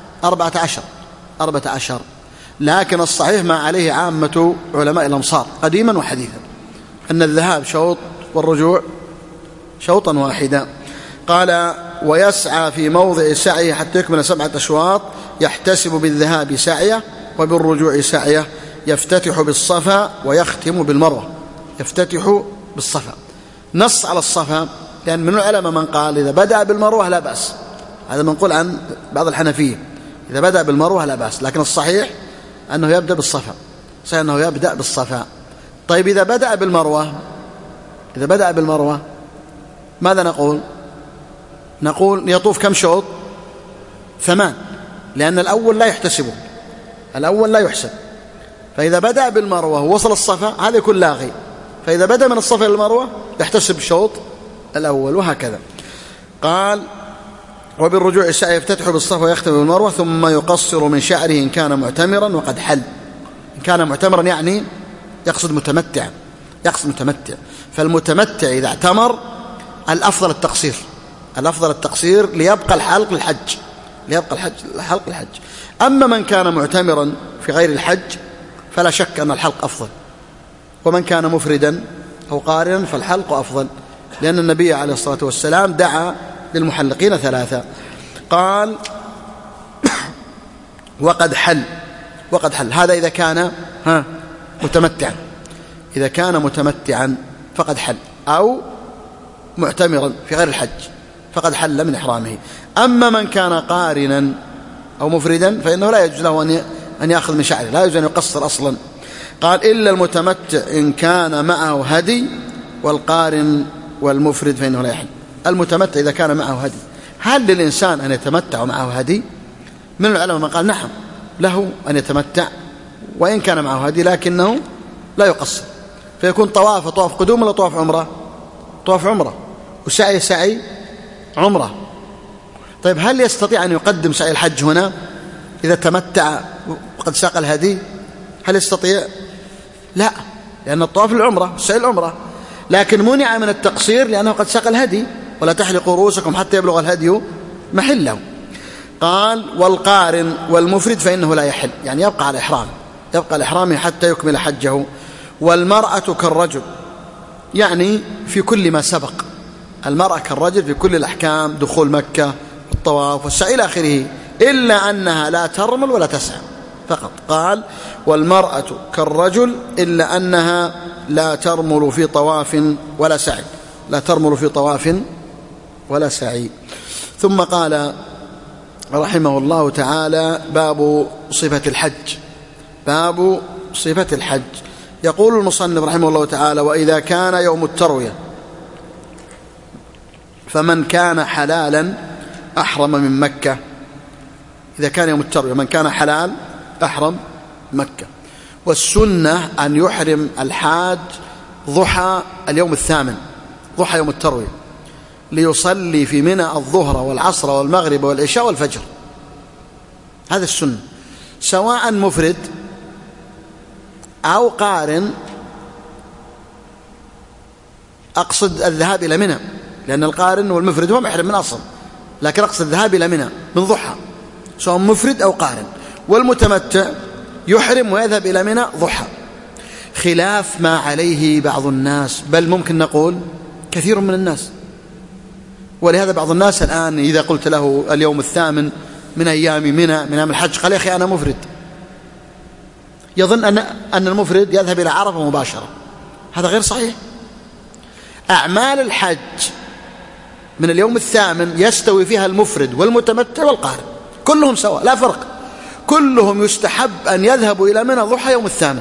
14. لكن الصحيح ما عليه عامة علماء الأمصار قديما وحديثا أن الذهاب شوط والرجوع شوطا واحدا. قال ويسعى في موضع سعيه حتى يكمل 7 أشواط، يحتسب بالذهاب سعيه وبالرجوع سعيه، يفتتح بالصفا ويختم بالمروة. يفتتح بالصفا، نص على الصفا، لأن من العلماء من قال إذا بدأ بالمروة لا بأس، هذا منقول عن بعض الحنفية، إذا بدأ بالمروة لا بأس، لكن الصحيح أنه يبدأ بالصفا. طيب إذا بدأ بالمروة ماذا نقول يطوف كم شوط؟ 8، لأن الأول لا يحتسبه، الأول لا يحسب. فإذا بدأ بالمروة ووصل الصفا هذا يكون لاغي، فإذا بدأ من الصفا إلى المروة يحتسب الشوط الأول، وهكذا. قال وبالرجوع السعي يفتتح بالصفا ويختم بالمروة، ثم يقصر من شعره إن كان معتمرا وقد حل. إن كان معتمرا يعني يقصد متمتع، فالمتمتع إذا اعتمر الأفضل التقصير ليبقى الحلق للحج، أما من كان معتمرا في غير الحج فلا شك أن الحلق أفضل، ومن كان مفردا أو قارنا فالحلق أفضل، لأن النبي عليه الصلاة والسلام دعا للمحلقين 3. قال وقد حل هذا إذا كان متمتعا فقد حل، أو معتمرا في غير الحج فقد حل من إحرامه. أما من كان قارنا أو مفردا فإنه لا يجوز له أن يأخذ من شعره، لا يجوز أن يقصر أصلا. قال إلا المتمتع إن كان معه هدي، والقارن والمفرد فإنه لا يحل. المتمتع إذا كان معه هدي، هل للإنسان أن يتمتع معه هدي؟ من العلماء من قال نعم، له أن يتمتع وإن كان معه هدي، لكنه لا يقصر، فيكون طواف قدوم ولا طواف عمره؟ طواف عمره، وسعي عمره. طيب هل يستطيع أن يقدم سعي الحج هنا إذا تمتع وقد ساق الهدي؟ هل يستطيع؟ لا، لأن الطواف العمرة والسعي العمرة، لكن منع من التقصير لأنه قد ساق الهدي، ولا تحلقوا رؤوسكم حتى يبلغ الهدي محله. قال والقارن والمفرد فإنه لا يحل، يعني يبقى على إحرامه حتى يكمل حجه. والمرأة كالرجل، يعني في كل ما سبق، المرأة كالرجل في كل الأحكام، دخول مكة والطواف والسعي إلى آخره، إلا أنها لا ترمل ولا تسعى فقط. قال والمرأة كالرجل إلا أنها لا ترمل في طواف ولا سعي. ثم قال رحمه الله تعالى باب صفة الحج. يقول المصنف رحمه الله تعالى وإذا كان يوم التروية فمن كان حلالا أحرم من مكة. إذا كان يوم التروية من كان حلال أحرم مكة. والسنة أن يحرم الحاج ضحى اليوم 8، ضحى يوم التروية، ليصلي في منى الظهر والعصر والمغرب والعشاء والفجر. هذا السنة، سواء مفرد أو قارن. أقصد الذهاب إلى منى، لأن القارن والمفرد هو محرم من أصل، لكن أقصد الذهاب إلى منى من ضحى، سواء مفرد أو قارن. والمتمتع يحرم ويذهب إلى منى ضحى، خلاف ما عليه بعض الناس، بل ممكن نقول كثير من الناس، ولهذا بعض الناس الآن إذا قلت له اليوم الثامن من أيام منى من أيام الحج قال يا أخي أنا مفرد، يظن أن المفرد يذهب إلى عرفة مباشرة. هذا غير صحيح. أعمال الحج من اليوم الثامن يستوي فيها المفرد والمتمتع والقارن، كلهم سواء لا فرق، كلهم يستحب أن يذهبوا إلى منى ضحى يوم الثامن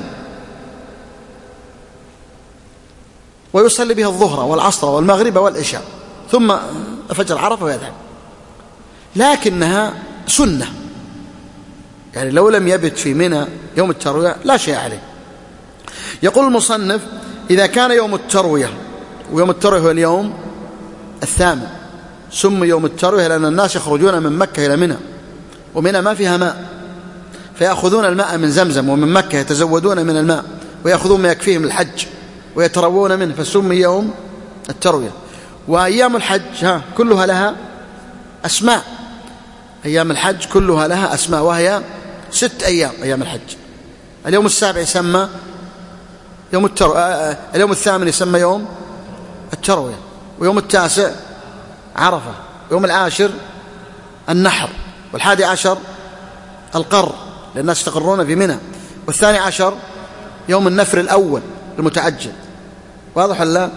ويصلي بها الظهر والعصر والمغرب والعشاء ثم فجر عرفة ويذهب، لكنها سنة. يعني لو لم يبت في منى يوم التروية لا شيء عليه. يقول المصنف إذا كان يوم التروية، ويوم التروية هو اليوم الثامن، سمي يوم التروية لأن الناس يخرجون من مكة إلى منى، ومنى ما فيها ماء فيأخذون الماء من زمزم، ومن مكة يتزودون من الماء ويأخذون ما يكفيهم الحج ويتروون منه، فسمي يوم التروية. وأيام الحج كلها لها أسماء، أيام الحج كلها لها أسماء، وهي 6 أيام أيام الحج. اليوم السابع يسمى يوم اليوم الثامن يسمى يوم التروية، ويوم التاسع عرفة، ويوم العاشر النحر، والحادي عشر القر لأن الناس يستقرون في منى، والثاني عشر يوم النفر الأول المتعجل، واضح ولا؟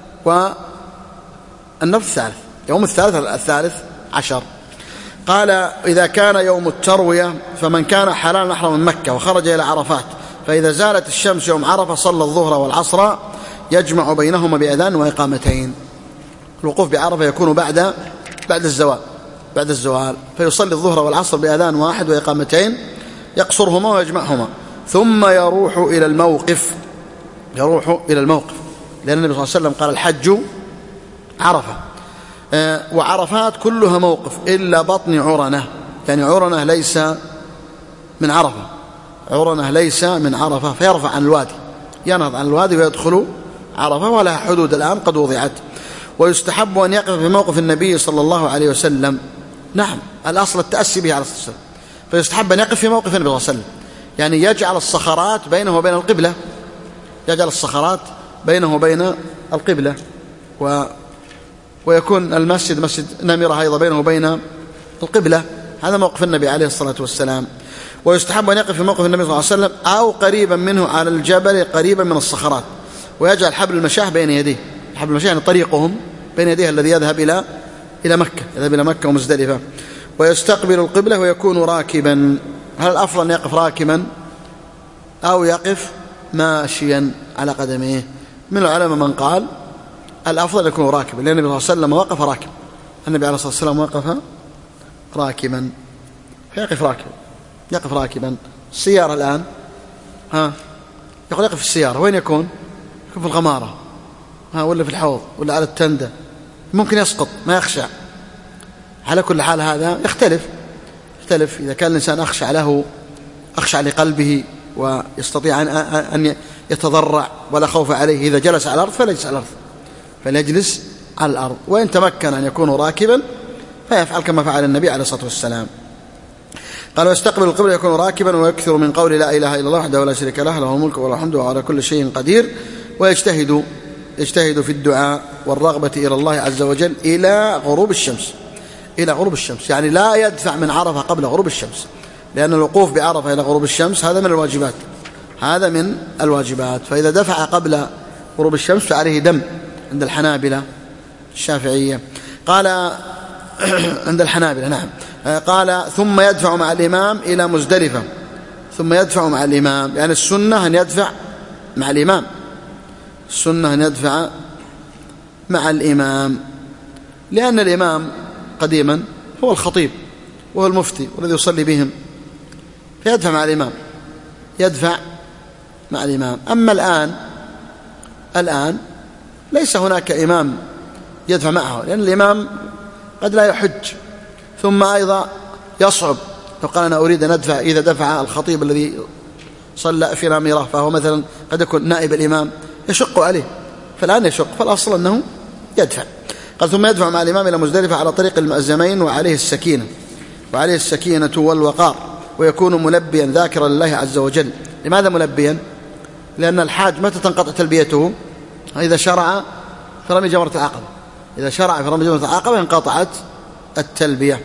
والنفر الثالث يوم الثالث عشر. قال إذا كان يوم التروية فمن كان حلالا أحرم من مكة وخرج إلى عرفات، فإذا زالت الشمس يوم عرفة صلى الظهر والعصر يجمع بينهما بأذان وإقامتين. الوقوف بعرفة يكون بعد الزوال، فيصلي الظهر والعصر بأذان واحد وإقامتين يقصرهما ويجمعهما، ثم يروح إلى الموقف، لأن النبي صلى الله عليه وسلم قال الحج عرفة، وعرفات كلها موقف إلا بطن عرنة، يعني عرنة ليس من عرفة، فيرفع عن الوادي، ينهض عن الوادي ويدخل عرفة، ولها حدود الآن قد وضعت. ويستحب أن يقف في موقف النبي صلى الله عليه وسلم، نعم الأصل التأسي به عليه الصلاة والسلام، فيستحب أن يقف في موقف النبي صلى الله عليه وسلم، يعني يجعل الصخرات بينه وبين القبلة، ويكون المسجد مسجد نمرة أيضا بينه وبين القبلة، هذا موقف النبي عليه الصلاة والسلام. ويستحب أن يقف في موقف النبي صلى الله عليه وسلم أو قريبا منه على الجبل قريبا من الصخرات، ويجعل حبل المشاة بين يديه، حبل المشاة يعني طريقهم بين يديه الذي يذهب إلى مكة ومزدلفة. ويستقبل القبلة ويكون راكبا. هل الأفضل أن يقف راكبا أو يقف ماشيا على قدميه؟ من العلماء من قال الأفضل يكون راكبا، لأن النبي صلى الله عليه وسلم وقف راكبا، النبي عليه الصلاة والسلام وقف راكبا، يقف راكبا. السيارة الآن يقف في السيارة، وين يكون في الغمارة ولا في الحوض ولا على التندة، ممكن يسقط ما يخشع. على كل حال هذا يختلف إذا كان الإنسان أخشع لقلبه ويستطيع أن يتضرع ولا خوف عليه، إذا جلس على الأرض فليجلس على الأرض، وإن تمكن أن يكون راكبا فيفعل كما فعل النبي عليه الصلاة والسلام. قال ويستقبل القبلة يكون راكبا، ويكثر من قول لا إله إلا الله وحده لا شريك له له الملك وله الحمد وهو على كل شيء قدير، ويجتهد في الدعاء والرغبة إلى الله عز وجل إلى غروب الشمس، يعني لا يدفع من عرفة قبل غروب الشمس، لأن الوقوف بعرفة إلى غروب الشمس هذا من الواجبات، فإذا دفع قبل غروب الشمس فعليه دم عند الحنابلة الشافعية. قال عند الحنابلة نعم. قال ثم يدفع مع الإمام إلى مزدلفة، يعني السنة أن يدفع مع الإمام، لأن الإمام قديما هو الخطيب وهو المفتي والذي يصلي بهم، فيدفع مع الإمام. أما الآن ليس هناك إمام يدفع معه، لأن الإمام قد لا يحج، ثم أيضا يصعب لو قال أنا أريد أن أدفع، إذا دفع الخطيب الذي صلى في نامرة فهو مثلا قد يكون نائب الإمام يشق عليه، فالآن يشق، فالأصل أنه يدفع. قال ثم يدفع مع الإمام إلى مزدلفة على طريق المأزمين، وعليه السكينة والوقار، ويكون ملبيا ذاكرا لله عز وجل. لماذا ملبيا؟ لأن الحاج متى تنقطع تلبيته؟ إذا شرع فرمي جمرة العقبة، إذا شرع في رمي جمرة العقبة انقطعت التلبية.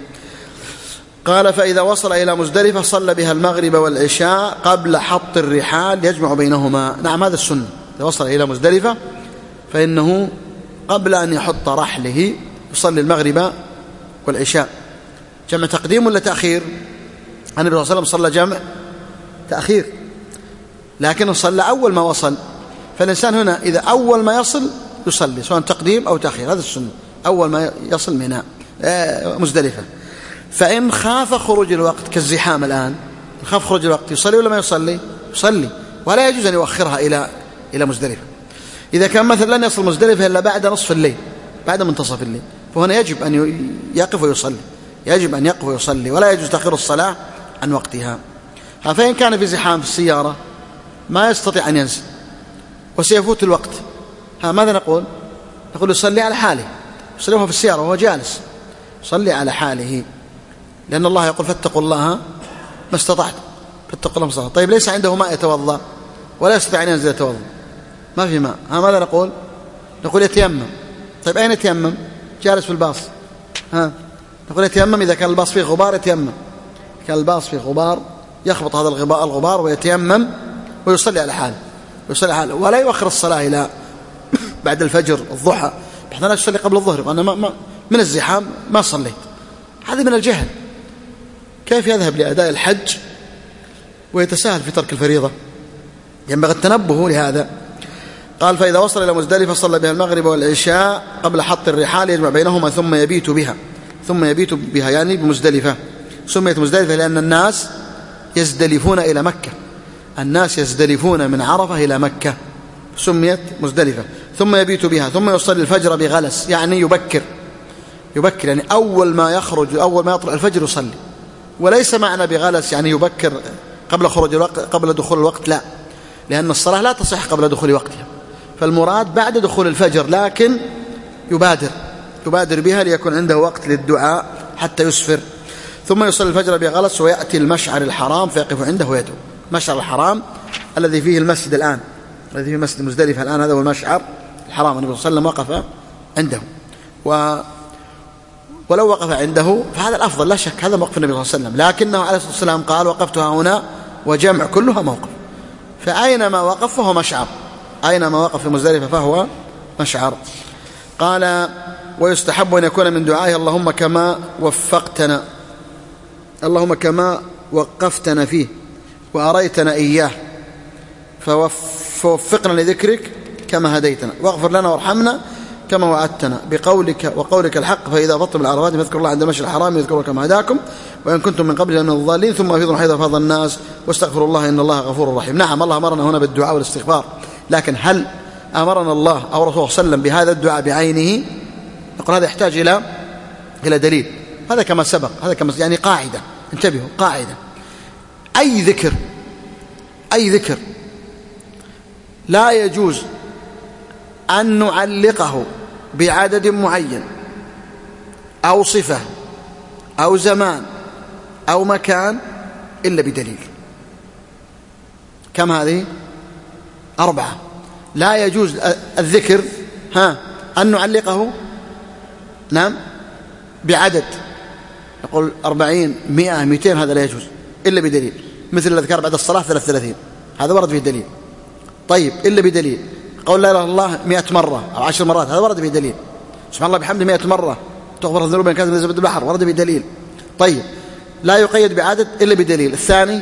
قال فإذا وصل إلى مزدلفة صلى بها المغرب والعشاء قبل حط الرحال يجمع بينهما. نعم هذا السنة، إذا وصل إلى مزدلفة فإنه قبل أن يحط رحله يصلي المغرب والعشاء. جمع تقديم ولا تأخير؟ النبي صلى الله عليه وسلم صلى جمع تأخير، لكنه صلى أول ما وصل. فالإنسان هنا إذا أول ما يصل يصلي سواء تقديم أو تأخير، هذا السنة أول ما يصل منى مزدلفة. فإن خاف خروج الوقت كالزحام الآن، خاف خروج الوقت يصلي ولا ما يصلي؟ يصلي، ولا يجوز أن يؤخرها إلى مزدلفة. إذا كان مثلا لن يصل مزدلفة إلا بعد نصف الليل، بعد منتصف الليل، فهنا يجب أن يقف ويصلي، يجب أن يقف ويصلي، ولا يجوز تأخير الصلاة عن وقتها. فإن كان في زحام في السيارة ما يستطيع أن ينزل وسيفوت الوقت، ماذا نقول؟ نقول يصلي على حاله، يصلي وهو في السيارة وهو جالس، يصلي على حاله، لأن الله يقول فاتقوا الله ما استطعت، فاتقوا الله ما استطعت. طيب ليس عنده ماء يتوضأ ولا يستطيع أن ينزل يتوضأ، ما في ماء، ماذا نقول؟ نقول يتيمم. طيب أين يتيمم؟ جالس في الباص، نقول يتيمم إذا كان الباص فيه غبار يتيمم، كان الباص فيه غبار يخبط هذا الغبار ويتيمم ويصلي على حاله، يصلي على حاله، ولا يؤخر الصلاة إلى بعد الفجر الضحى بحيث لا تصلي قبل الظهر وأنا من الزحام ما صليت. هذا من الجهل. كيف يذهب لأداء الحج ويتساهل في ترك الفريضة؟ ينبغي التنبه لهذا. قال فإذا وصل إلى مزدلفة صلى بها المغرب والعشاء قبل حط الرحال يجمع بينهما ثم يبيت بها يعني بمزدلفة. سميت مزدلفة لأن الناس يزدلفون إلى مكة، الناس يزدلفون من عرفة إلى مكة، سميت مزدلفة. ثم يبيت بها ثم يصلي الفجر بغلس، يعني يبكر، يعني أول ما يطلع الفجر يصلي، وليس معنى بغلس يعني يبكر قبل خروج الوقت قبل دخول الوقت، لا، لأن الصلاة لا تصح قبل دخول وقتها، فالمراد بعد دخول الفجر، لكن يبادر بها ليكون عنده وقت للدعاء حتى يسفر. ثم يصلي الفجر بغلس ويأتي المشعر الحرام فيقف عنده ويدعو. مشعر الحرام الذي فيه المسجد الآن، الذي فيه مسجد مزدلفة الآن، هذا هو المشعر الحرام. النبي صلى الله عليه وسلم وقف عنده، ولو وقف عنده فهذا الأفضل لا شك، هذا موقف النبي صلى الله عليه وسلم، لكنه عليه الصلاة والسلام قال وقفتها هنا وجمع كلها موقف، فأينما وقف فهو مشعر، أينما وقف في مزدلفة فهو مشعر. قال ويستحب أن يكون من دعائه اللهم كما وقفتنا فيه وأريتنا إياه فوفقنا لذكرك كما هديتنا، واغفر لنا وارحمنا كما وعدتنا وقولك الحق، فإذا بطل العرفات فاذكروا الله عند المشعر الحرام يذكروا كما هداكم وإن كنتم من قبل من الضالين ثم أفيضوا حيث أفاض الناس واستغفروا الله إن الله غفور رحيم. نعم الله أمرنا هنا بالدعاء والاستغفار، لكن هل أمرنا الله أو رسوله صلى الله عليه وسلم بهذا الدعاء بعينه؟ نقول هذا يحتاج إلى دليل. هذا كما سبق، هذا كما يعني قاعدة، انتبهوا، قاعدة: أي ذكر لا يجوز أن نعلقه بعدد معين أو صفة أو زمان أو مكان إلا بدليل. كم هذه؟ 4. لا يجوز الذكر أن نعلقه بعدد، نقول 40 100 200، هذا لا يجوز إلا بدليل، مثل الأذكار بعد الصلاة 33، هذا ورد فيه دليل. طيب إلا بدليل. قول لا إله إلا الله 100 مرة أو 10 مرات، هذا ورد فيه دليل. سبحان الله بحمده 100 مرة تغفر الذنوب إن كانت من زبد البحر، ورد فيه دليل. طيب لا يقيد بعدد إلا بدليل. الثاني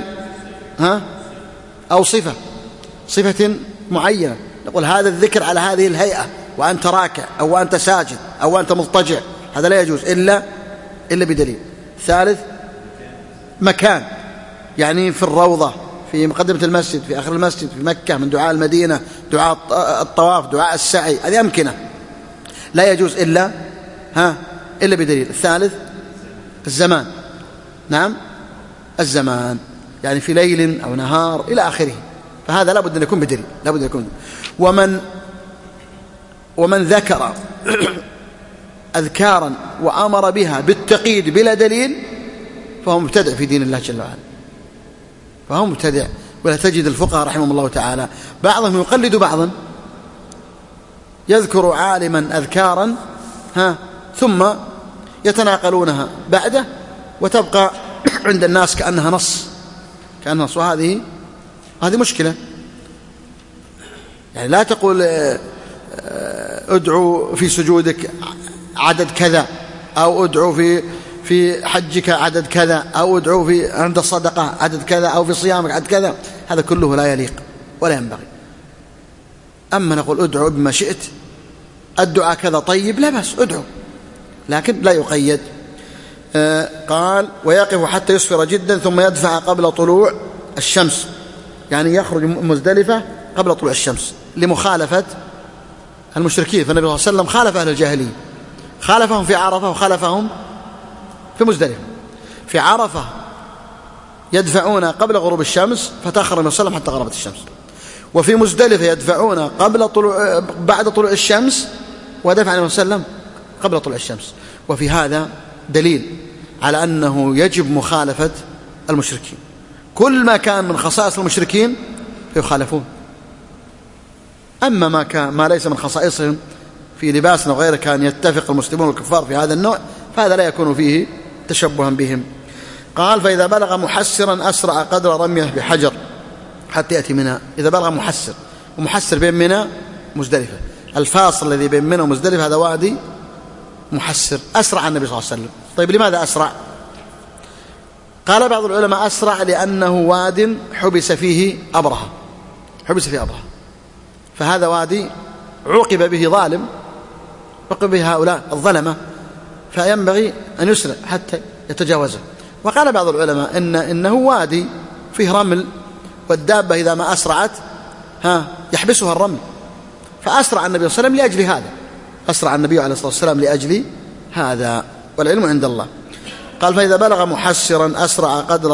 أو صفة معينة، نقول هذا الذكر على هذه الهيئة وأنت راكع أو وأنت ساجد أو وأنت مضطجع، هذا لا يجوز إلا بدليل. ثالث مكان، يعني في الروضة، في مقدمة المسجد، في آخر المسجد، في مكة، من دعاء المدينة، دعاء الطواف، دعاء السعي، هذه أمكنة لا يجوز إلا بدليل. الثالث الزمان، نعم الزمان، يعني في ليل أو نهار إلى آخره، فهذا لابد أن يكون بدليل، لابد أن يكون. ومن ذكر أذكارا وأمر بها بالتقييد بلا دليل فهو مبتدع في دين الله جل وعلا، فهو مبتدع. ولا تجد الفقهاء رحمهم الله تعالى بعضهم يقلد بعضا، يذكر عالما أذكارا ثم يتناقلونها بعده وتبقى عند الناس كأنها نص وهذه مشكلة. يعني لا تقول ادعو في سجودك عدد كذا، أو ادعو في حجك عدد كذا، أو ادعو في عند الصدقة عدد كذا، أو في صيامك عدد كذا. هذا كله لا يليق ولا ينبغي. أما نقول ادعو بما شئت، الدعاء كذا طيب، لا بأس ادعو، لكن لا يقيد. قال ويقف حتى يصفر جدا ثم يدفع قبل طلوع الشمس، يعني يخرج مزدلفة قبل طلوع الشمس لمخالفة المشركين. فالنبي صلى الله عليه وسلم خالف أهل الجاهلية، خالفهم في عرفة وخالفهم في مزدلفة. في عرفة يدفعون قبل غروب الشمس فتأخر النبي صلى الله عليه وسلم حتى غربت الشمس، وفي مزدلفة يدفعون بعد طلوع الشمس ودفع النبي صلى الله عليه وسلم قبل طلوع الشمس. وفي هذا دليل على أنه يجب مخالفة المشركين. كل ما كان من خصائص المشركين فيخالفون، أما ما ليس من خصائصهم في لباسنا وغيره كان يتفق المسلمون والكفار في هذا النوع، فهذا لا يكون فيه تشبها بهم. قال فإذا بلغ محسرا أسرع قدر رميه بحجر حتى يأتي منى. إذا بلغ محسر، ومحسر بين منى مزدلفة، الفاصل الذي بين منى ومزدلفة هذا وادي محسر. أسرع النبي صلى الله عليه وسلم. طيب لماذا أسرع؟ قال بعض العلماء أسرع لأنه واد حبس فيه أبرهة، فهذا وادي عوقب به ظالم، عوقب به هؤلاء الظلمة، فينبغي أن يسرع حتى يتجاوزه. وقال بعض العلماء إنه وادي فيه رمل، والدابة إذا ما أسرعت يحبسها الرمل، فأسرع النبي صلى الله عليه وسلم لأجل هذا، أسرع النبي عليه الصلاة والسلام لأجل هذا، والعلم عند الله. قال فإذا بلغ محسرا أسرع قدر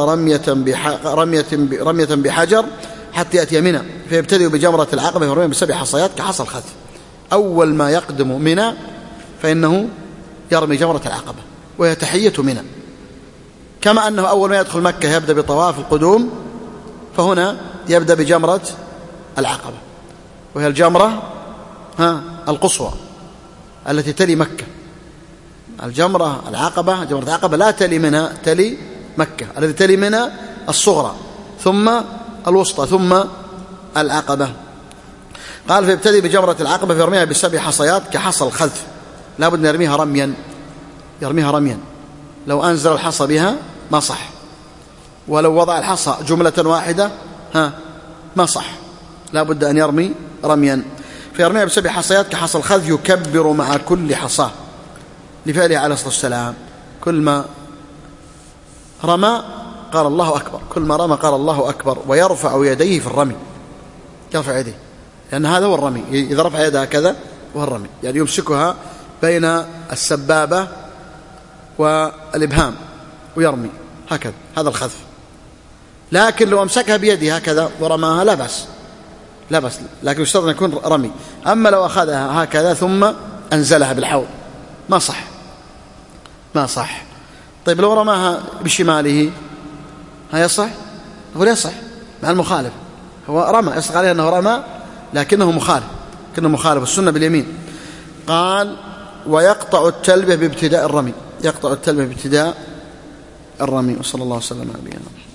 رمية بحجر حتى يأتي منى فيبتدئ بجمرة العقبة يرميها ب7 حصيات كحصى الخذف. أول ما يقدم منى فإنه يرمي جمرة العقبة وهي تحية منى، كما أنه أول ما يدخل مكة يبدأ بطواف القدوم، فهنا يبدأ بجمرة العقبة وهي الجمرة القصوى التي تلي مكة. الجمرة العقبة لا تلي منى، تلي مكة، التي تلي منى الصغرى ثم الوسطى ثم العقبة. قال فيبتدي بجمرة العقبة فيرميها ب7 حصيات كحصى الخذف، لا بد أن يرميها رميا، لو أنزل الحصى بها ما صح، ولو وضع الحصى جملة واحدة ما صح، لا بد أن يرمي رميا. فيرميها ب7 حصيات كحصى الخذف يكبر مع كل حصاه لفعله عليه الصلاة والسلام. كل ما رمى قال الله أكبر، كل ما رمى قال الله أكبر، ويرفع يديه في الرمي، يرفع يديه، لأن هذا هو الرمي. إذا رفع يدها كذا وهو الرمي، يعني يمسكها بين السبابة والإبهام ويرمي هكذا، هذا الخذف. لكن لو أمسكها بيده هكذا ورماها لا بأس، لكن يشترط أن يكون رمي. أما لو أخذها هكذا ثم أنزلها بالحوض ما صح. طيب لو رماها بشماله يصح؟ هو لا يصح مع المخالف، هو رمى، يصح عليه أنه رمى لكنه مخالف السنة باليمين. قال ويقطع التلبية بابتداء الرمي، وصلى الله وسلم على نبينا.